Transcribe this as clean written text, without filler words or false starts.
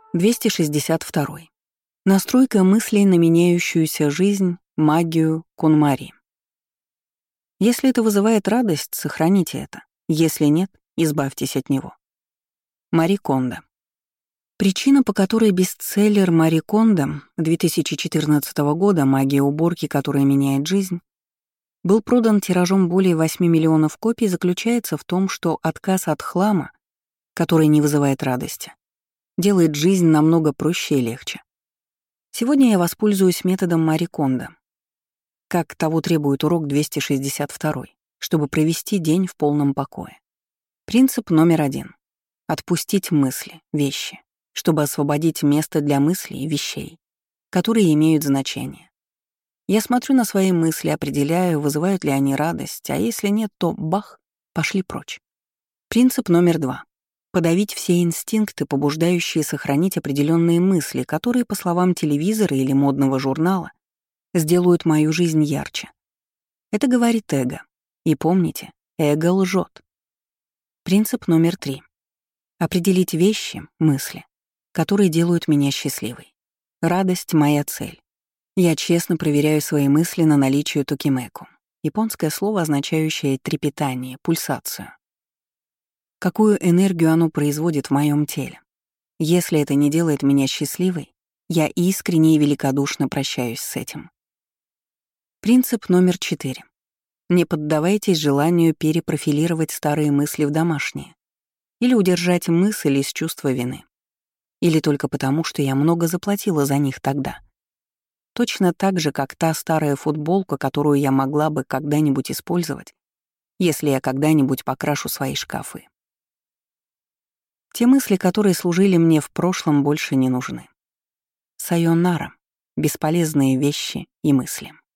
262. Настройка мыслей на меняющуюся жизнь, магию Кунмари. Если это вызывает радость, сохраните это. Если нет, избавьтесь от него. Мари Кондо. Причина, по которой бестселлер Мари Кондо 2014 года «Магия уборки, которая меняет жизнь» был продан тиражом более 8 миллионов копий, заключается в том, что отказ от хлама, который не вызывает радости, делает жизнь намного проще и легче. Сегодня я воспользуюсь методом Мари Кондо, как того требует урок 262, чтобы провести день в полном покое. Принцип номер 1. Отпустить мысли, вещи, чтобы освободить место для мыслей и вещей, которые имеют значение. Я смотрю на свои мысли, определяю, вызывают ли они радость, а если нет, то бах, пошли прочь. Принцип номер 2. Подавить все инстинкты, побуждающие сохранить определенные мысли, которые, по словам телевизора или модного журнала, сделают мою жизнь ярче. Это говорит эго. И помните, эго лжет. Принцип номер 3. Определить вещи, мысли, которые делают меня счастливой. Радость — моя цель. Я честно проверяю свои мысли на наличие токимэку. Японское слово, означающее трепетание, пульсацию. Какую энергию оно производит в моем теле. Если это не делает меня счастливой, я искренне и великодушно прощаюсь с этим. Принцип номер 4. Не поддавайтесь желанию перепрофилировать старые мысли в домашние или удержать мысль из чувства вины. Или только потому, что я много заплатила за них тогда. Точно так же, как та старая футболка, которую я могла бы когда-нибудь использовать, если я когда-нибудь покрашу свои шкафы. Те мысли, которые служили мне в прошлом, больше не нужны. Сайонара — бесполезные вещи и мысли.